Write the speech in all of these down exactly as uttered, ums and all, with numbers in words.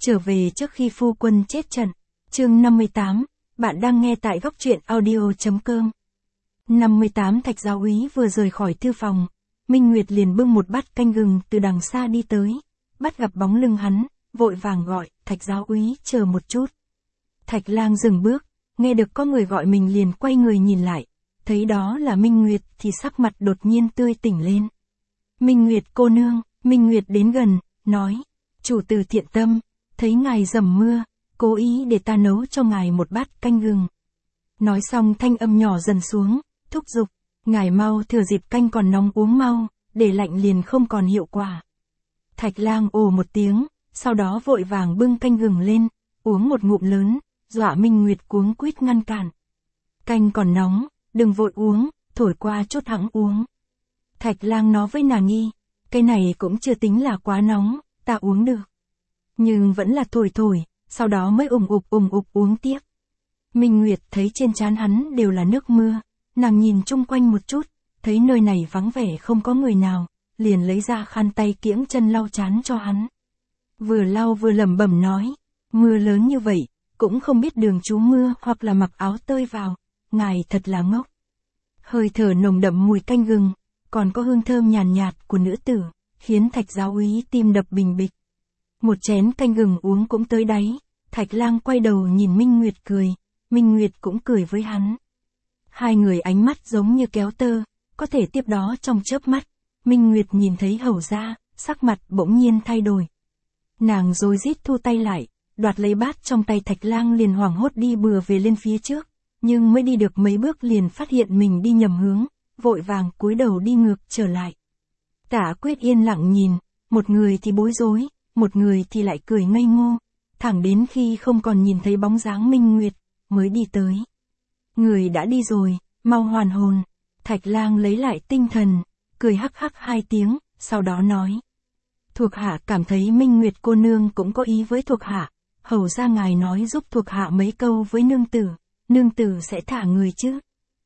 Trở về trước khi phu quân chết trận. Chương năm mươi tám, bạn đang nghe tại góc truyện audio chấm com. năm mươi tám Thạch giáo úy vừa rời khỏi thư phòng, Minh Nguyệt liền bưng một bát canh gừng từ đằng xa đi tới, bắt gặp bóng lưng hắn, vội vàng gọi, Thạch giáo úy chờ một chút. Thạch Lang dừng bước, nghe được có người gọi mình liền quay người nhìn lại, thấy đó là Minh Nguyệt thì sắc mặt đột nhiên tươi tỉnh lên. Minh Nguyệt cô nương, Minh Nguyệt đến gần, nói, chủ tử thiện tâm, thấy ngài dầm mưa, cố ý để ta nấu cho ngài một bát canh gừng. Nói xong thanh âm nhỏ dần xuống, thúc giục, ngài mau thừa dịp canh còn nóng uống mau, để lạnh liền không còn hiệu quả. Thạch Lang ồ một tiếng, sau đó vội vàng bưng canh gừng lên, uống một ngụm lớn, dọa Minh Nguyệt cuống quýt ngăn cản. Canh còn nóng, đừng vội uống, thổi qua chút hẵng uống. Thạch Lang nói với nàng nghi, cái này cũng chưa tính là quá nóng, ta uống được. Nhưng vẫn là thổi thổi, sau đó mới ủng ục ủng ục uống tiếp. Minh Nguyệt thấy trên trán hắn đều là nước mưa, nàng nhìn chung quanh một chút, thấy nơi này vắng vẻ không có người nào, liền lấy ra khăn tay kiễng chân lau trán cho hắn. Vừa lau vừa lẩm bẩm nói, mưa lớn như vậy, cũng không biết đường trú mưa hoặc là mặc áo tơi vào, ngài thật là ngốc. Hơi thở nồng đậm mùi canh gừng, còn có hương thơm nhàn nhạt, nhạt của nữ tử, khiến Thạch giáo úy tim đập bình bịch. Một chén canh gừng uống cũng tới đáy, Thạch Lang quay đầu nhìn Minh Nguyệt cười, Minh Nguyệt cũng cười với hắn. Hai người ánh mắt giống như kéo tơ, có thể tiếp đó trong chớp mắt, Minh Nguyệt nhìn thấy hầu ra, sắc mặt bỗng nhiên thay đổi. Nàng rối rít thu tay lại, đoạt lấy bát trong tay Thạch Lang liền hoảng hốt đi bừa về lên phía trước, nhưng mới đi được mấy bước liền phát hiện mình đi nhầm hướng, vội vàng cúi đầu đi ngược trở lại. Tả Quyết yên lặng nhìn, một người thì bối rối, một người thì lại cười ngây ngô, thẳng đến khi không còn nhìn thấy bóng dáng Minh Nguyệt, mới đi tới. Người đã đi rồi, mau hoàn hồn. Thạch Lang lấy lại tinh thần, cười hắc hắc hai tiếng, sau đó nói. Thuộc hạ cảm thấy Minh Nguyệt cô nương cũng có ý với thuộc hạ, hầu ra ngài nói giúp thuộc hạ mấy câu với nương tử, nương tử sẽ thả người chứ.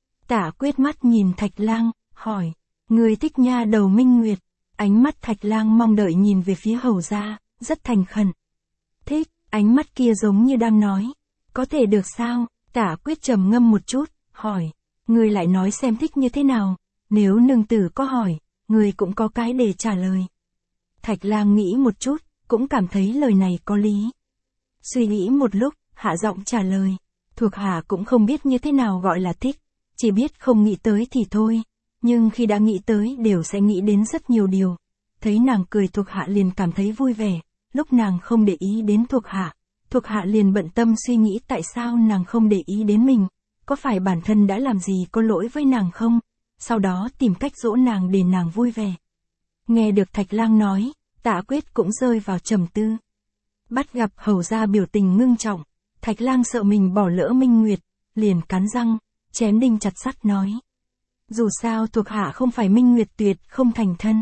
Tả Quyết mắt nhìn Thạch Lang, hỏi, người thích nha đầu Minh Nguyệt, ánh mắt Thạch Lang mong đợi nhìn về phía hầu ra, rất thành khẩn. Thích, ánh mắt kia giống như đang nói, có thể được sao? Tả Quyết trầm ngâm một chút, hỏi, người lại nói xem thích như thế nào, nếu nương tử có hỏi, người cũng có cái để trả lời. Thạch Lang nghĩ một chút, cũng cảm thấy lời này có lý. Suy nghĩ một lúc, hạ giọng trả lời, thuộc hạ cũng không biết như thế nào gọi là thích, chỉ biết không nghĩ tới thì thôi, nhưng khi đã nghĩ tới đều sẽ nghĩ đến rất nhiều điều. Thấy nàng cười thuộc hạ liền cảm thấy vui vẻ, lúc nàng không để ý đến thuộc hạ, thuộc hạ liền bận tâm suy nghĩ tại sao nàng không để ý đến mình, có phải bản thân đã làm gì có lỗi với nàng không, sau đó tìm cách dỗ nàng để nàng vui vẻ. Nghe được Thạch Lang nói, Tả Quyết cũng rơi vào trầm tư. Bắt gặp hầu ra biểu tình ngưng trọng, Thạch Lang sợ mình bỏ lỡ Minh Nguyệt, liền cắn răng, chém đinh chặt sắt nói. Dù sao thuộc hạ không phải Minh Nguyệt tuyệt không thành thân.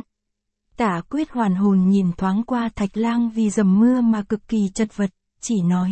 Tả Quyết hoàn hồn nhìn thoáng qua Thạch Lang vì dầm mưa mà cực kỳ chật vật, chỉ nói.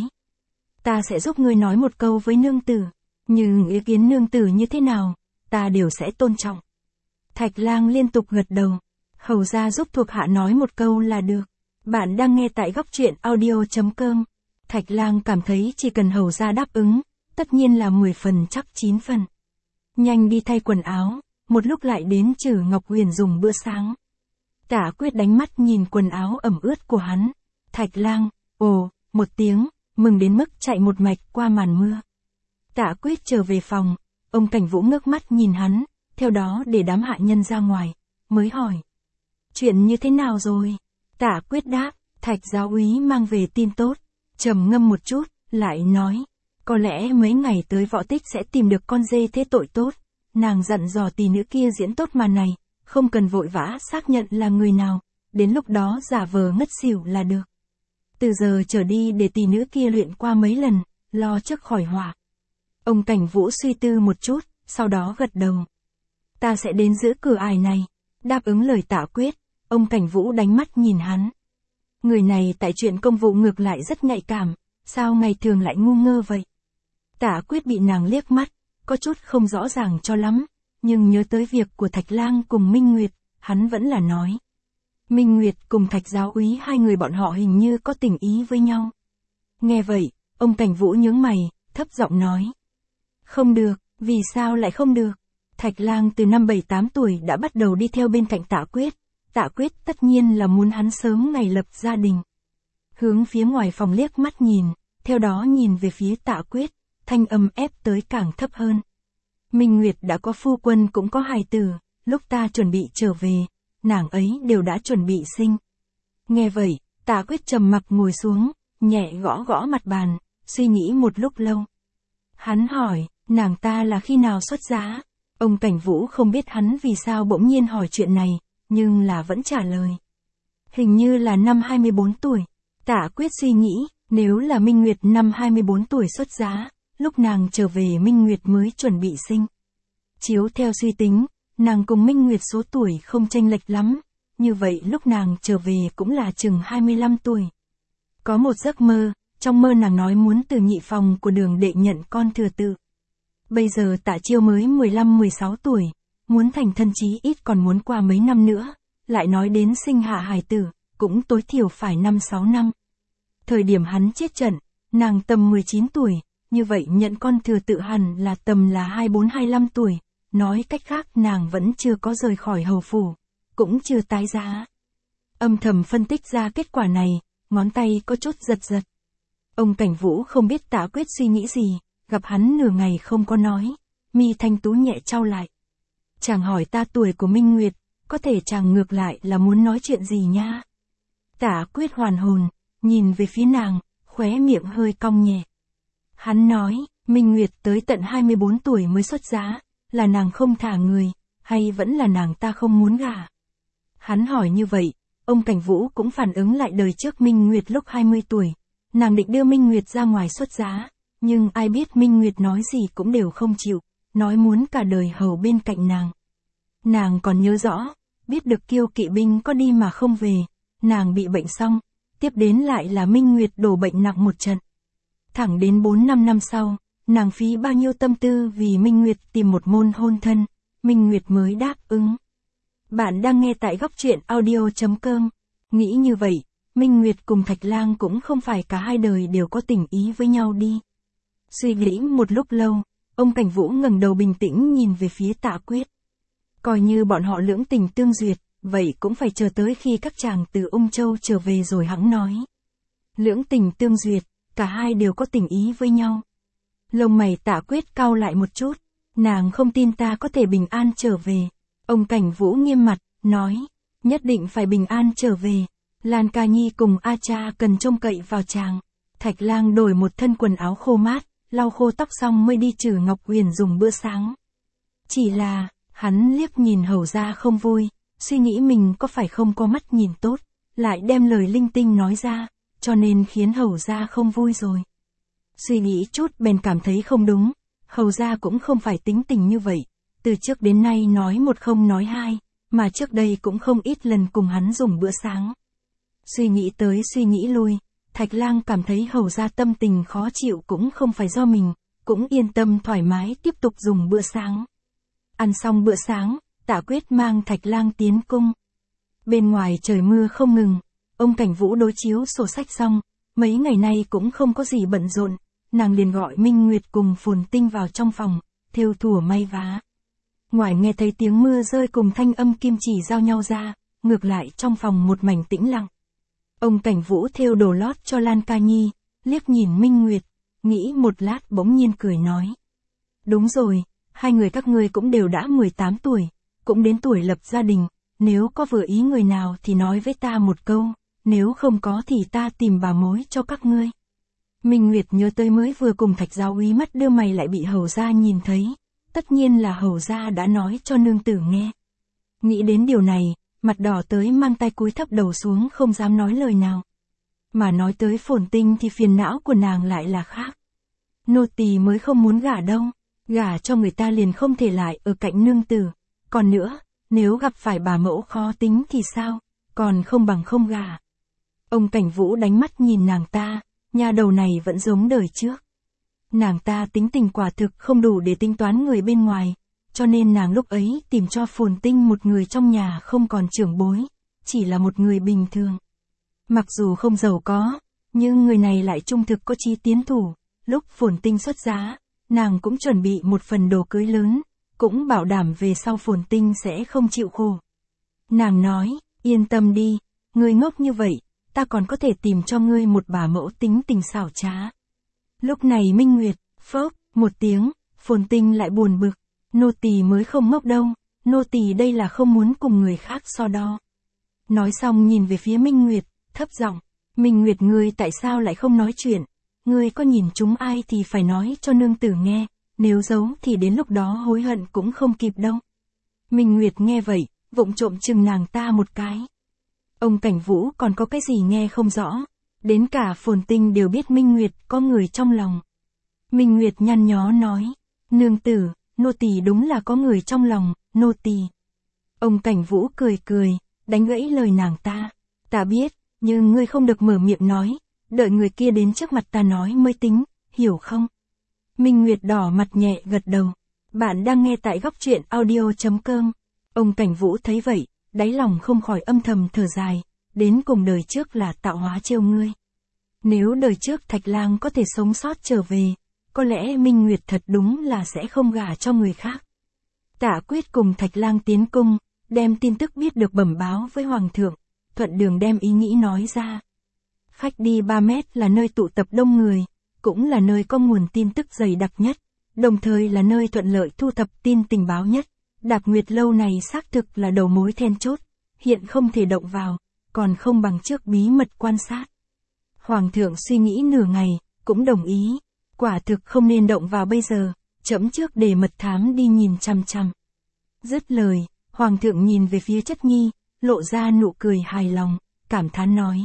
Ta sẽ giúp ngươi nói một câu với nương tử, nhưng ý kiến nương tử như thế nào, ta đều sẽ tôn trọng. Thạch Lang liên tục gật đầu, hầu ra giúp thuộc hạ nói một câu là được. Bạn đang nghe tại góc truyện audio chấm com. Thạch Lang cảm thấy chỉ cần hầu ra đáp ứng, tất nhiên là mười phần chắc chín phần. Nhanh đi thay quần áo, một lúc lại đến Trử Ngọc Huyền dùng bữa sáng. Tả Quyết đánh mắt nhìn quần áo ẩm ướt của hắn. Thạch Lang, ồ, một tiếng, mừng đến mức chạy một mạch qua màn mưa. Tả Quyết trở về phòng, ông Cảnh Vũ ngước mắt nhìn hắn, theo đó để đám hạ nhân ra ngoài, mới hỏi. Chuyện như thế nào rồi? Tả Quyết đáp, Thạch giáo úy mang về tin tốt, trầm ngâm một chút, lại nói. Có lẽ mấy ngày tới Võ Tích sẽ tìm được con dê thế tội tốt, nàng dặn dò tỷ nữ kia diễn tốt màn này, không cần vội vã xác nhận là người nào, đến lúc đó giả vờ ngất xỉu là được. Từ giờ trở đi để tỷ nữ kia luyện qua mấy lần, lo trước khỏi họa. Ông Cảnh Vũ suy tư một chút, sau đó gật đầu. Ta sẽ đến giữ cửa ải này, đáp ứng lời Tả Quyết, ông Cảnh Vũ đánh mắt nhìn hắn. Người này tại chuyện công vụ ngược lại rất nhạy cảm, sao ngày thường lại ngu ngơ vậy? Tả Quyết bị nàng liếc mắt, có chút không rõ ràng cho lắm, nhưng nhớ tới việc của Thạch Lang cùng Minh Nguyệt, hắn vẫn là nói. Minh Nguyệt cùng Thạch giáo úy hai người bọn họ hình như có tình ý với nhau. Nghe vậy, ông Cảnh Vũ nhướng mày, thấp giọng nói. Không được, vì sao lại không được? Thạch Lang từ năm bảy tám tuổi đã bắt đầu đi theo bên cạnh Tạ Quyết. Tạ Quyết tất nhiên là muốn hắn sớm ngày lập gia đình. Hướng phía ngoài phòng liếc mắt nhìn, theo đó nhìn về phía Tạ Quyết, thanh âm ép tới càng thấp hơn. Minh Nguyệt đã có phu quân cũng có hài tử, lúc ta chuẩn bị trở về, nàng ấy đều đã chuẩn bị sinh. Nghe vậy, Tạ Quyết trầm mặc ngồi xuống, nhẹ gõ gõ mặt bàn, suy nghĩ một lúc lâu. Hắn hỏi, nàng ta là khi nào xuất giá? Ông Cảnh Vũ không biết hắn vì sao bỗng nhiên hỏi chuyện này, nhưng là vẫn trả lời. Hình như là năm hai mươi bốn tuổi. Tạ Quyết suy nghĩ, nếu là Minh Nguyệt năm hai mươi bốn tuổi xuất giá, lúc nàng trở về Minh Nguyệt mới chuẩn bị sinh. Chiếu theo suy tính, nàng cùng Minh Nguyệt số tuổi không chênh lệch lắm, như vậy lúc nàng trở về cũng là chừng hai mươi lăm tuổi. Có một giấc mơ, trong mơ nàng nói muốn từ nhị phòng của Đường đệ nhận con thừa tự. Bây giờ Tạ Chiêu mới mười lăm mười sáu tuổi, muốn thành thân chí ít còn muốn qua mấy năm nữa, lại nói đến sinh hạ hài tử, cũng tối thiểu phải năm sáu năm. Thời điểm hắn chết trận, nàng tầm mười chín tuổi, như vậy nhận con thừa tự hẳn là tầm là hai mươi bốn hai mươi lăm tuổi, nói cách khác nàng vẫn chưa có rời khỏi hầu phủ, cũng chưa tái giá. Âm thầm phân tích ra kết quả này, ngón tay có chút giật giật. Ông Cảnh Vũ không biết Tạ Quyết suy nghĩ gì, gặp hắn nửa ngày không có nói, mi thanh tú nhẹ trao lại. Chàng hỏi ta tuổi của Minh Nguyệt, có thể chàng ngược lại là muốn nói chuyện gì nha? Tạ Quyết hoàn hồn, nhìn về phía nàng, khóe miệng hơi cong nhẹ. Hắn nói, Minh Nguyệt tới tận hai mươi bốn tuổi mới xuất giá, là nàng không thả người, hay vẫn là nàng ta không muốn gả? Hắn hỏi như vậy, ông Cảnh Vũ cũng phản ứng lại đời trước Minh Nguyệt lúc hai mươi tuổi, nàng định đưa Minh Nguyệt ra ngoài xuất giá, nhưng ai biết Minh Nguyệt nói gì cũng đều không chịu, nói muốn cả đời hầu bên cạnh nàng. Nàng còn nhớ rõ, biết được Kiêu Kỵ binh có đi mà không về, nàng bị bệnh xong, tiếp đến lại là Minh Nguyệt đổ bệnh nặng một trận. Thẳng đến bốn năm năm sau, nàng phí bao nhiêu tâm tư vì Minh Nguyệt tìm một môn hôn thân, Minh Nguyệt mới đáp ứng. Bạn đang nghe tại góc truyện audio chấm com. Nghĩ như vậy, Minh Nguyệt cùng Thạch Lang cũng không phải cả hai đời đều có tình ý với nhau đi. Suy nghĩ một lúc lâu, ông Cảnh Vũ ngẩng đầu bình tĩnh nhìn về phía Tạ Quyết. Coi như bọn họ lưỡng tình tương duyệt, vậy cũng phải chờ tới khi các chàng từ Ung Châu trở về rồi hẵng nói. Lưỡng tình tương duyệt, cả hai đều có tình ý với nhau. Lông mày Tạ Quyết cau lại một chút, nàng không tin ta có thể bình an trở về. Ông Cảnh Vũ nghiêm mặt, nói, nhất định phải bình an trở về. Lan Ca Nhi cùng A Cha cần trông cậy vào chàng. Thạch Lang đổi một thân quần áo khô mát, lau khô tóc xong mới đi trừ Ngọc Huyền dùng bữa sáng. Chỉ là, hắn liếc nhìn hầu ra không vui, suy nghĩ mình có phải không có mắt nhìn tốt, lại đem lời linh tinh nói ra, cho nên khiến hầu ra không vui rồi. Suy nghĩ chút bèn cảm thấy không đúng, hầu ra cũng không phải tính tình như vậy, từ trước đến nay nói một không nói hai, mà trước đây cũng không ít lần cùng hắn dùng bữa sáng. Suy nghĩ tới suy nghĩ lui, Thạch Lang cảm thấy hầu ra tâm tình khó chịu cũng không phải do mình, cũng yên tâm thoải mái tiếp tục dùng bữa sáng. Ăn xong bữa sáng, Tạ Quyết mang Thạch Lang tiến cung. Bên ngoài trời mưa không ngừng, ông Cảnh Vũ đối chiếu sổ sách xong, mấy ngày nay cũng không có gì bận rộn, nàng liền gọi Minh Nguyệt cùng Phồn Tinh vào trong phòng, thêu thủa may vá. Ngoài nghe thấy tiếng mưa rơi cùng thanh âm kim chỉ giao nhau ra, ngược lại trong phòng một mảnh tĩnh lặng. Ông Cảnh Vũ thêu đồ lót cho Lan Ca Nhi, liếc nhìn Minh Nguyệt, nghĩ một lát bỗng nhiên cười nói. Đúng rồi, hai người các ngươi cũng đều đã mười tám tuổi, cũng đến tuổi lập gia đình, nếu có vừa ý người nào thì nói với ta một câu, nếu không có thì ta tìm bà mối cho các ngươi. Minh Nguyệt nhớ tới mới vừa cùng Thạch giáo úy mắt đưa mày lại bị hầu gia nhìn thấy, tất nhiên là hầu gia đã nói cho nương tử nghe. Nghĩ đến điều này, mặt đỏ tới mang tay cúi thấp đầu xuống không dám nói lời nào. Mà nói tới Phồn Tinh thì phiền não của nàng lại là khác. Nô tỳ mới không muốn gả đâu, gả cho người ta liền không thể lại ở cạnh nương tử. Còn nữa, nếu gặp phải bà mẫu khó tính thì sao, còn không bằng không gả. Ông Cảnh Vũ đánh mắt nhìn nàng ta, nhà đầu này vẫn giống đời trước. Nàng ta tính tình quả thực không đủ để tính toán người bên ngoài, cho nên nàng lúc ấy tìm cho Phồn Tinh một người trong nhà không còn trưởng bối, chỉ là một người bình thường. Mặc dù không giàu có, nhưng người này lại trung thực có chí tiến thủ, lúc Phồn Tinh xuất giá, nàng cũng chuẩn bị một phần đồ cưới lớn, cũng bảo đảm về sau Phồn Tinh sẽ không chịu khổ. Nàng nói, yên tâm đi, ngươi ngốc như vậy, ta còn có thể tìm cho ngươi một bà mẫu tính tình xảo trá. Lúc này Minh Nguyệt, phốc, một tiếng, Phồn Tinh lại buồn bực, nô tỳ mới không ngốc đâu, nô tỳ đây là không muốn cùng người khác so đo. Nói xong nhìn về phía Minh Nguyệt, thấp giọng, Minh Nguyệt ngươi tại sao lại không nói chuyện, ngươi có nhìn chúng ai thì phải nói cho nương tử nghe, nếu giấu thì đến lúc đó hối hận cũng không kịp đâu. Minh Nguyệt nghe vậy, vụng trộm chừng nàng ta một cái. Ông Cảnh Vũ còn có cái gì nghe không rõ, đến cả Phồn Tinh đều biết Minh Nguyệt có người trong lòng. Minh Nguyệt nhăn nhó nói, nương tử, nô tỳ đúng là có người trong lòng, nô tỳ. Ông Cảnh Vũ cười cười, đánh gãy lời nàng ta, ta biết, nhưng ngươi không được mở miệng nói, đợi người kia đến trước mặt ta nói mới tính, hiểu không? Minh Nguyệt đỏ mặt nhẹ gật đầu. Bạn đang nghe tại góc truyện audio chấm com. Ông Cảnh Vũ thấy vậy, đáy lòng không khỏi âm thầm thở dài, đến cùng đời trước là tạo hóa trêu ngươi. Nếu đời trước Thạch Lang có thể sống sót trở về, có lẽ Minh Nguyệt thật đúng là sẽ không gả cho người khác. Tạ Quyết cùng Thạch Lang tiến cung, đem tin tức biết được bẩm báo với Hoàng thượng, thuận đường đem ý nghĩ nói ra. Khách đi ba mét là nơi tụ tập đông người, cũng là nơi có nguồn tin tức dày đặc nhất, đồng thời là nơi thuận lợi thu thập tin tình báo nhất. Đạp Nguyệt Lâu này xác thực là đầu mối then chốt, hiện không thể động vào, còn không bằng trước bí mật quan sát. Hoàng thượng suy nghĩ nửa ngày, cũng đồng ý, quả thực không nên động vào bây giờ, trẫm trước để mật thám đi nhìn chằm chằm. Dứt lời, Hoàng thượng nhìn về phía Chất Nhi, lộ ra nụ cười hài lòng, cảm thán nói.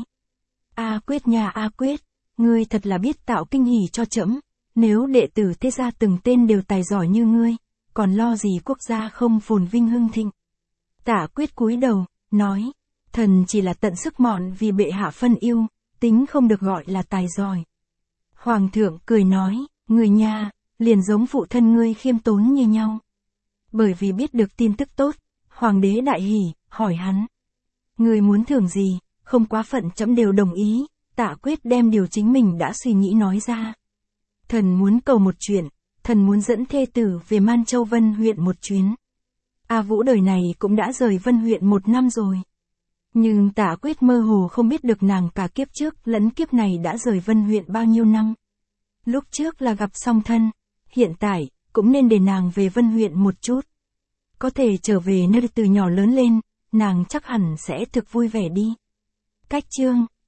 A Quyết nhà A Quyết, ngươi thật là biết tạo kinh hỉ cho trẫm, nếu đệ tử thế gia từng tên đều tài giỏi như ngươi, còn lo gì quốc gia không phồn vinh hưng thịnh. Tạ Quyết cúi đầu, nói, thần chỉ là tận sức mọn vì bệ hạ phân yêu, tính không được gọi là tài giỏi. Hoàng thượng cười nói, người nhà, liền giống phụ thân ngươi khiêm tốn như nhau. Bởi vì biết được tin tức tốt, Hoàng đế đại hỉ, hỏi hắn. Ngươi muốn thưởng gì, không quá phận trẫm đều đồng ý. Tạ Quyết đem điều chính mình đã suy nghĩ nói ra. Thần muốn cầu một chuyện, thần muốn dẫn thê tử về Man Châu Vân huyện một chuyến. A Vũ đời này cũng đã rời Vân huyện một năm rồi. Nhưng Tạ Quyết mơ hồ không biết được nàng cả kiếp trước lẫn kiếp này đã rời Vân huyện bao nhiêu năm. Lúc trước là gặp song thân, hiện tại, cũng nên để nàng về Vân huyện một chút. Có thể trở về nơi từ nhỏ lớn lên, nàng chắc hẳn sẽ thực vui vẻ đi. Cách chương